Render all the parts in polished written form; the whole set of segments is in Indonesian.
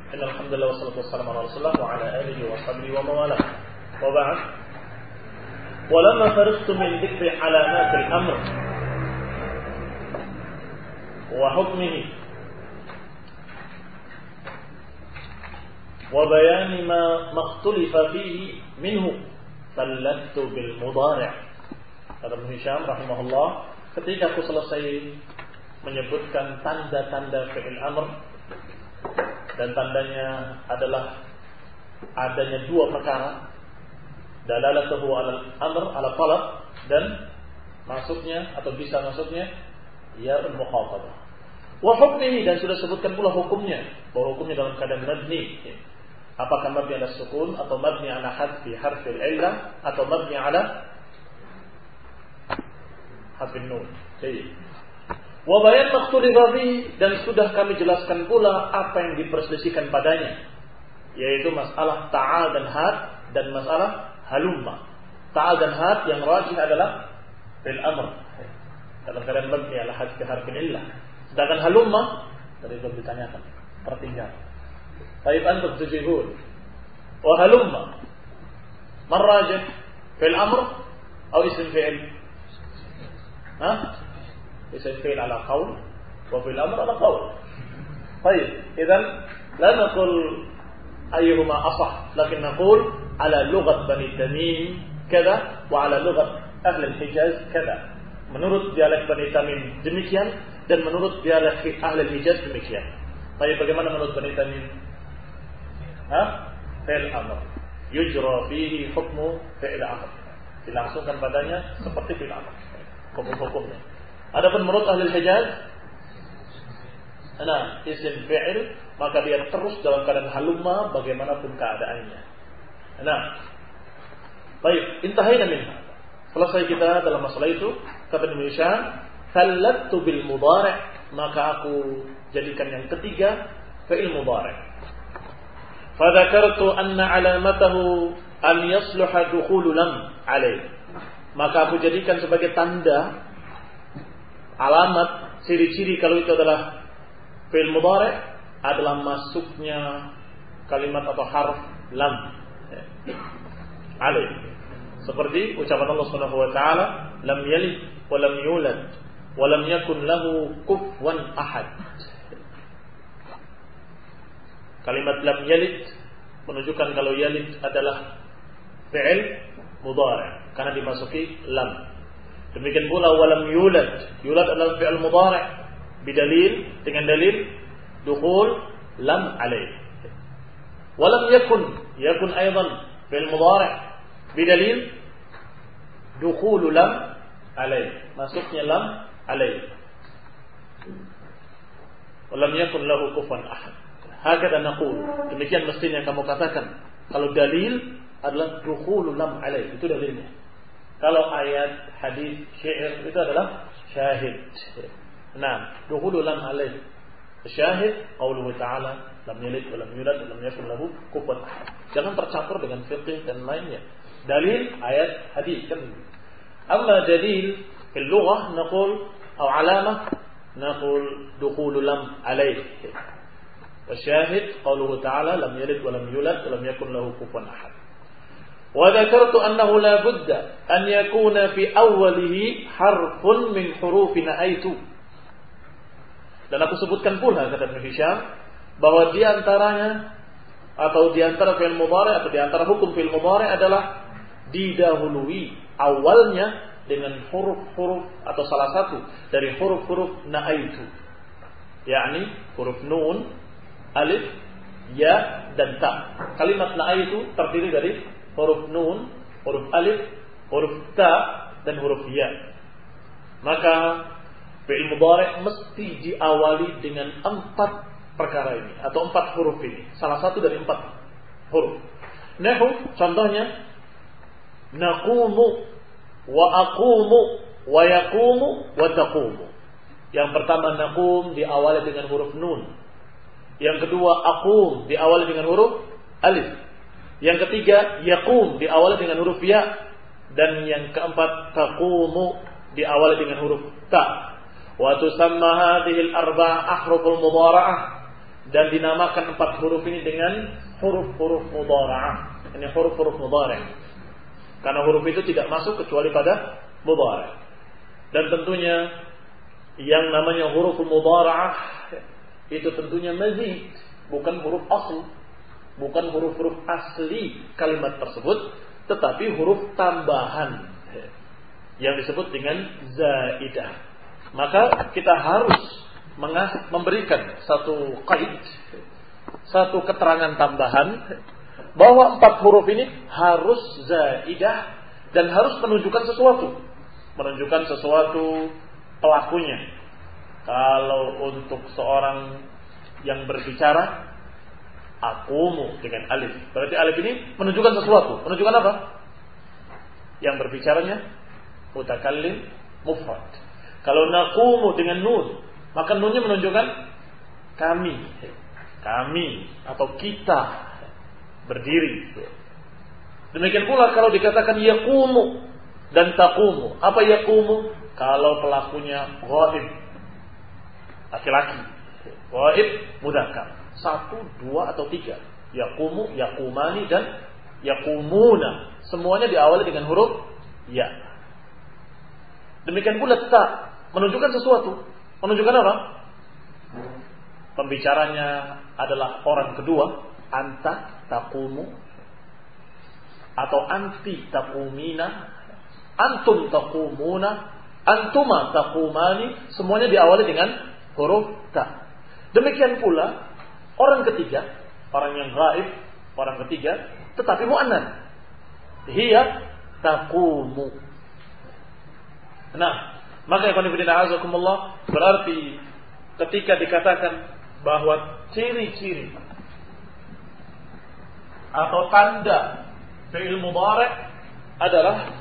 Alhamdulillah wassalatu wassalamu ala Rasulillah wa ala alihi wa sahbihi wa mawalah. Wa ba'd. Walamma faragtu min dhikri alamat al-amr wa hukmihi wa bayan ma ikhtalafa fihi minhu sallattu bil mudhari'. Kata Ibnu Hisham rahimahullah, ketika aku selesai menyebutkan tanda-tanda fi'il amr, dan tandanya adalah adanya dua perkara, dalalatuhu alal amr ala talab, dan masuknya atau bisa masuknya ya al-mukhatabah. Wa hukmihi, dan sudah sebutkan pula hukumnya, bahwa hukumnya dalam keadaan mabni, apakah mabni ala sukun atau mabni ala hadfi harfil illah atau mabni ala harfin nun. Jadi wa bayan maktulifah fihi, dan sudah kami jelaskan pula apa yang diperselisihkan padanya, yaitu masalah ta'al dan had dan masalah halumma. Ta'al dan had yang rajih adalah fil amr, dalam keadaan mabni ala hadfi harfin illah. Sedangkan halumma tadi belum ditanyakan, tertinggal. Baik, antum tujibun. Wa halumma man rajih fil amr atau isim fi'il? اسم فعل على قول وفي الأمر على قول. طيب إذن لا نقول أيهما أصح، لكن نقول على لغة بني تميم كذا وعلى لغة أهل الحجاز كذا. Menurut dialek Bani Tamim demikian, dan menurut dialek Ahli Hijaz demikian. Tapi bagaimana menurut Bani Tamim? Fi'il amr yujra fihi hukmu fi'il amr, dilangsungkan padanya seperti fi'il amr, hukum-hukumnya. Adapun menurut Ahli Hijaz, isim fi'il, maka dia terus dalam keadaan halumma bagaimanapun keadaannya. Baik, intahayna minha. Selesai kita dalam masalah itu, kata Ibnu Hisham, sallattu bil mudhari', maka aku jadikan yang ketiga fi'il mudhari'. Fa dzakartu anna alamatahu an yasluha dukhulu lam alaih. Maka aku jadikan sebagai tanda, alamat, ciri-ciri kalau itu adalah fi'il mudhari' adalah masuknya kalimat atau harf lam alaih. Seperti ucapan Allah Subhanahu wa taala, lam yalid wa lam yulad wa lam yakun lahu kufuwan ahad. Kalimat lam yalid menunjukkan kalau yalid adalah fi'il mudhari' karena dimasuki lam. Demikian pula walam yulad, yulad adalah fi'il mudhari' bidalil, dengan dalil dukhul lam alaih. Walam yakun aidan fi'il mudhari' bidalil dukhul lam alaih, masuknya lam alaih. Walam yakun lahu kufuwan ahad. Hakadha naqul, demikian mestinya kamu katakan kalau dalil adalah dukhul lam alaih, itu dalilnya. Kalau ayat, hadis, syair itu adalah syahid. Dukhulu lam alaih. Syahid qauluhu ta'ala lam yalid wa lam yulad wa lam yakun lahu kufuwan ahad. Jangan tercampur dengan fiqh dan lainnya. Dalil ayat, hadis kan. Amma dalil fil lughah naqul atau alamah naqul dukhulu lam alaih. Wa syahid qauluhu ta'ala lam yalid wa lam yulad wa lam yakun lahu kufuwan ahad. وذكرت أنه لا بد أن يكون في أوله حرف من حروف نأيت. Dan aku sebutkan pula, kata Ibnu Hisham, bahwa di antaranya atau di antara fi'il mudhari' atau di antara hukum fi'il mudhari' adalah didahului awalnya dengan huruf-huruf atau salah satu dari huruf-huruf na'aitu, yakni huruf nun, alif, ya dan ta. Kalimat na'aitu terdiri dari huruf nun, huruf alif, huruf ta, dan huruf ya. Maka fi'il mudhari' mesti diawali dengan 4 perkara ini atau 4 huruf ini, salah satu dari 4 huruf. Nahu, contohnya naqumu wa aqumu wa yaqumu wa taqumu. Yang pertama naqum diawali dengan huruf nun. Yang kedua aqum diawali dengan huruf alif. Yang ketiga yaqum diawali dengan huruf ya, dan yang keempat taqumu diawali dengan huruf ta. Wa tusamma hadhihi al-arba' ahruful mudhara'ah, dan dinamakan 4 huruf ini dengan huruf-huruf mudhara'ah. Ini huruf-huruf mudhari'. Karena huruf itu tidak masuk kecuali pada mudhari'. Dan tentunya yang namanya huruf mudhara'ah itu tentunya mazid, bukan huruf asli, bukan huruf-huruf asli kalimat tersebut, tetapi huruf tambahan yang disebut dengan zaidah. Maka kita harus memberikan satu qaid, satu keterangan tambahan bahwa 4 huruf ini harus zaidah dan harus menunjukkan sesuatu. Menunjukkan sesuatu pelakunya. Kalau untuk seorang yang berbicara, aqumu dengan alif. Berarti alif ini menunjukkan sesuatu. Menunjukkan apa? Yang berbicaranya mutakallim mufrad. Kalau naqumu dengan nun, maka nunnya menunjukkan kami. Kami atau kita berdiri. Demikian pula kalau dikatakan yaqumu dan taqumu. Apa yaqumu? Kalau pelakunya ghaib, laki-laki. Ghaib mudzakkar. 1, 2 atau 3. Yaqumu, yaqumani dan yaqumuna. Semuanya diawali dengan huruf ya. Demikian pula ta menunjukkan sesuatu. Menunjukkan apa? Pembicaranya adalah orang kedua. Anta taqumu atau anti taqumina, antum taqumuna, antuma taqumani. Semuanya diawali dengan huruf ta. Demikian pula orang ketiga, orang yang ghaib, orang ketiga, tetapi mu'annats. Hiya taqumu. Nah, maka ikhwan fillah azakumullah, berarti ketika dikatakan bahwa ciri-ciri atau tanda fi'il mudhari' adalah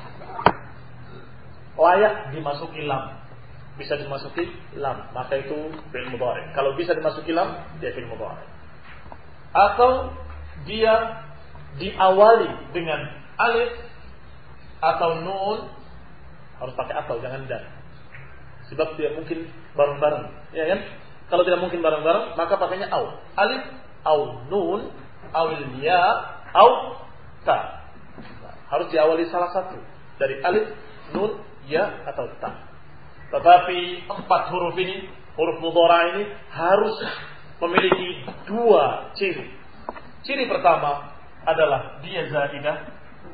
layak dimasuki lam. Bisa dimasuki lam, maka itu fi'il mudhari'. Kalau bisa dimasuki lam, dia fi'il mudhari'. Atau dia diawali dengan alif atau nun, harus pakai atau, jangan dan. Sebab dia mungkin bareng-bareng, ya kan? Kalau tidak mungkin bareng-bareng, maka pakainya au. Alif, au nun, au ya, au ta. Nah, harus diawali salah satu dari alif, nun, ya atau ta. Tetapi 4 huruf ini, huruf mudhari' ini harus memiliki 2 ciri. Ciri pertama adalah dia zaidah.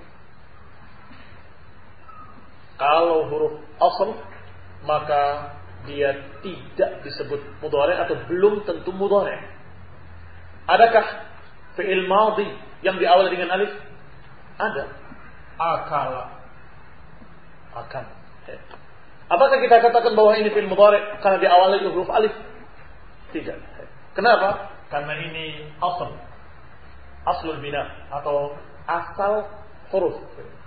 Kalau huruf asl, maka dia tidak disebut mudhari' atau belum tentu mudhari'. Adakah fi'il madhi yang diawali dengan alif? Ada. Akala. Akan. Apakah kita katakan bahwa ini fi'il mudhari' karena diawali huruf alif? Tidak. Kenapa? Karena ini asal. Aslul bina atau asal huruf.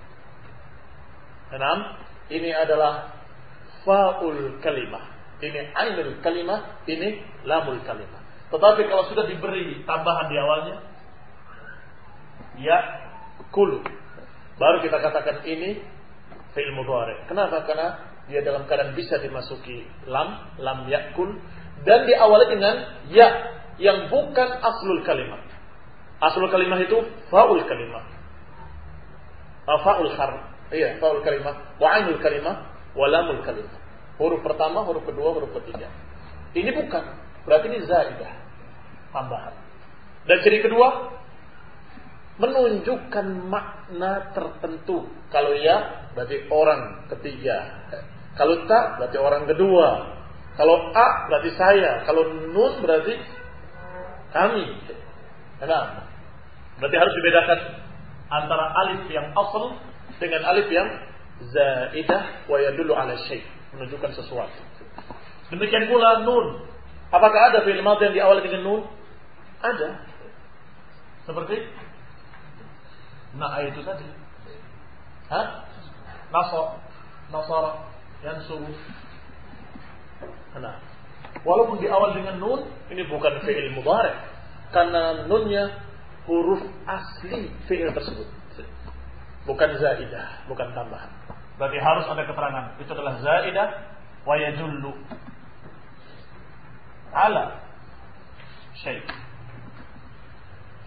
Enam, ini adalah fa'ul kalimah. Ini ainul kalimah, ini lamul kalimah. Tetapi kalau sudah diberi tambahan di awalnya, ya kul, baru kita katakan ini fi'il mudhari'. Kenapa? Karena dia dalam keadaan bisa dimasuki lam yakul, dan diawali dengan ya yang bukan aslul kalimah. Aslul kalimah itu fa'ul kalimah, fa'ul harf, iya fa'ul kalimah, wa ainul kalimah, wa lamul kalimah. Huruf pertama, huruf kedua, huruf ketiga. Ini bukan, berarti ini zaidah, tambahan. Dan ciri kedua, menunjukkan makna tertentu. Kalau ya, berarti orang ketiga. Kalau ta, berarti orang kedua. Kalau a, berarti saya. Kalau nun, berarti kami. Kenapa? Berarti harus dibedakan antara alif yang asal dengan alif yang zaidah wa yadullu ala syai', menunjukkan sesuatu. Demikian pula nun. Apakah ada fi'il madhi yang diawali dengan nun? Ada. Seperti itu tadi. Nasara, yansuru. Nah, walaupun diawali dengan nun, ini bukan fi'il mudhari', karena nunnya huruf asli fi'il tersebut, bukan zaidah, bukan tambahan. Berarti harus ada keterangan. Itu adalah zaidah wa yadullu ala syai'.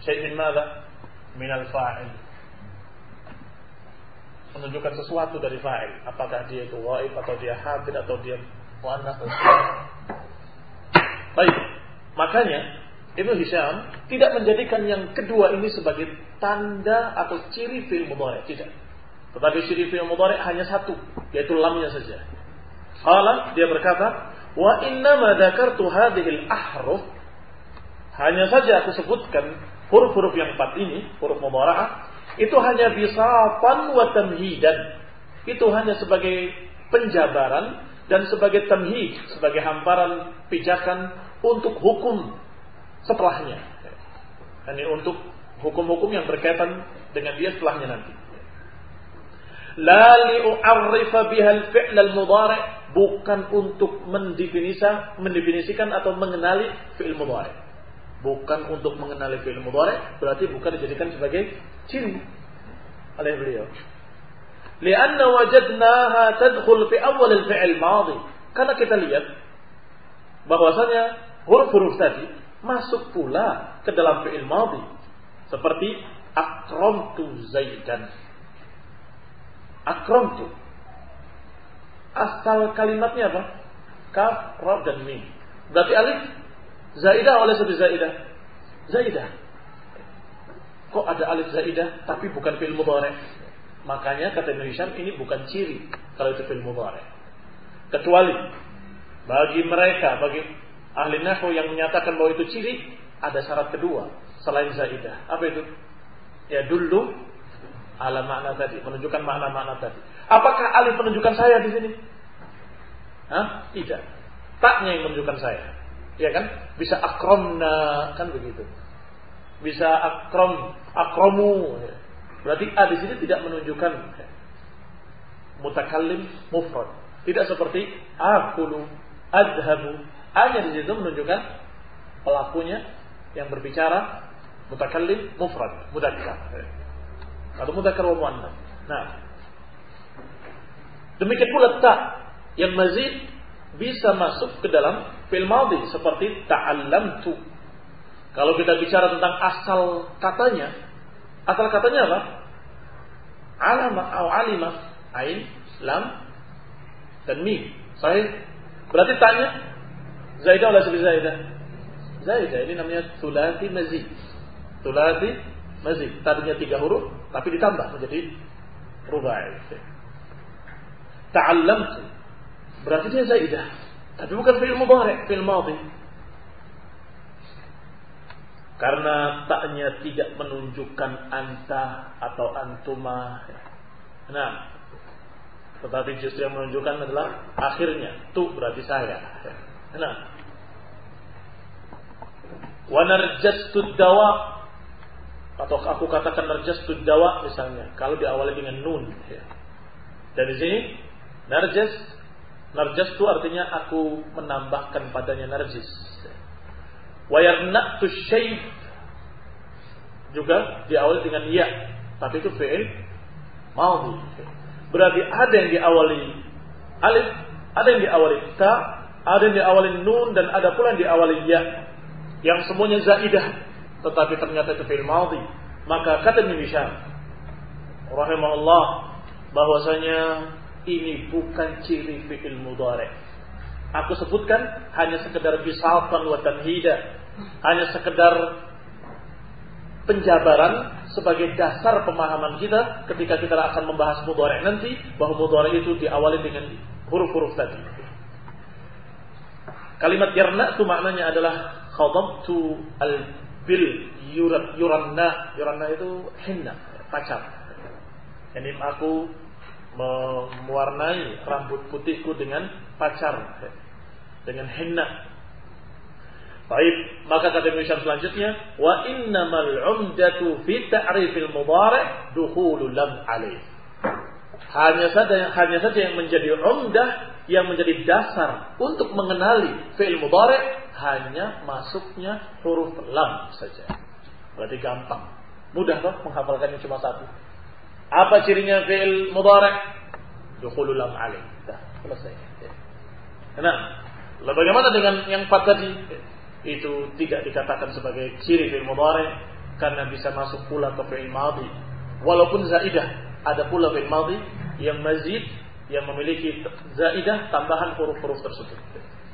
Syai' min madza? Minal fa'il. Menunjukkan sesuatu dari fa'il. Apakah dia itu ghaib atau dia hadir atau dia muannats. Baik. Makanya Ibnu Hisham tidak menjadikan yang kedua ini sebagai tanda atau ciri fi'il mudhari', tidak. Tetapi ciri fi'il mudhari' hanya satu, yaitu lamnya saja. Qala, dia berkata, wa inna ma dzakartu hadhil ahruf, hanya saja aku sebutkan huruf-huruf yang 4 ini, huruf mudhara'ah, itu hanya bisatan wa tamhidan. Itu hanya sebagai penjabaran dan sebagai tamhid, sebagai hamparan pijakan untuk hukum setelahnya. Ini untuk hukum-hukum yang berkaitan dengan dia setelahnya nanti. La li'u'arrifa bihal fi'l al-mudhari', bukan untuk mendefinisikan atau mengenali fi'il mudhari'. Bukan untuk mengenali fi'il mudhari', berarti bukan dijadikan sebagai ciri oleh beliau. Lianna wajadnaha tadkhul fi awal al-fi'il madhi. Karena kita lihat bahwasanya huruf-huruf tadi masuk pula ke dalam fi'il madhi. Seperti akramtu Zaidan. Akramtu. Asal kalimatnya apa? Kaf, ra dan mim. Berarti alif zaidah oleh seperti zaidah. Zaidah. Kok ada alif zaidah tapi bukan fi'il mudhari'? Makanya kata Ibnu Hisham ini bukan ciri kalau itu fi'il mudhari'. Kecuali bagi mereka, bagi ahli nahwu yang menyatakan bahwa itu ciri, ada syarat kedua selain zaidah. Apa itu? Ya dulu ala makna tadi, menunjukkan makna-makna tadi. Apakah alif menunjukkan saya di sini? Hah? Tidak. Taknya yang menunjukkan saya. Ya kan? Bisa akramna, kan begitu. Bisa akramu. Berarti a di sini tidak menunjukkan mutakallim mufrad. Tidak seperti akulu, adhabu. A-nya di situ menunjukkan pelakunya yang berbicara mutakallim mufrad, mudzakkar. Atau mudzakkar wa muannats. Nah, demikian pula ta yang mazid bisa masuk ke dalam fi'il madhi seperti ta'allamtu. Kalau kita bicara tentang asal katanya apa? Alama atau alima, ain, lam dan mim. Sahih? Berarti tanya zaidah oleh seperti zaidah. Zaidah ini namanya thulathi mazid. Thulathi mazid. Tadinya 3 huruf tapi ditambah menjadi rubai. Ta'allamtu. Berarti dia zaidah. Tapi bukan fi'il mudhari', fi'il madhi. Karena taknya tidak menunjukkan anta atau antuma. Nah, tetapi justru yang menunjukkan adalah akhirnya. Tu berarti saya. Nah, wa narjastu dawa, atau aku katakan narjastu dawa misalnya, kalau diawali dengan nun. Dan di sini narjas itu artinya aku menambahkan padanya narjis. Wa yarna'tu syai' juga diawali dengan ya, tapi itu fi'il madhi. Berarti ada yang diawali alif, ada yang diawali ta, ada yang diawali nun, dan ada pula yang diawali ya, yang semuanya zaidah, tetapi ternyata itu fi'il madhi. Maka kata Ibnu Hisham rahimahullah bahwasanya ini bukan ciri fi'il mudhari'. Aku sebutkan hanya sekedar bisatan wa tamhida, hanya sekedar penjabaran sebagai dasar pemahaman kita ketika kita akan membahas mudhari' nanti, bahwa mudhari' itu diawali dengan huruf-huruf tadi. Kalimat yarna itu maknanya adalah khadabtu al-bil yuranna. Yuranna itu hinna, pacar. Yani aku mewarnai rambut putihku dengan pacar, dengan henna. Baik, maka kata Ibnu Hisham selanjutnya, wa innamal 'umdatu fi ta'rifil mudhari' dukhulul lam alaih. Hanya saja yang menjadi umdah, yang menjadi dasar untuk mengenali fi'il mudhari' hanya masuknya huruf lam saja. Berarti gampang, mudah toh menghafalkannya cuma satu. Apa cirinya fi'il mudhari'? Dukhulul lam alaih. Dah, selesai. Nah, lalu bagaimana dengan yang 4 tadi? Itu tidak dikatakan sebagai ciri fi'il mudhari' karena bisa masuk pula ke fi'il madhi. Walaupun zaidah, ada pula fi'il madhi yang mazid, yang memiliki zaidah tambahan huruf-huruf tersebut.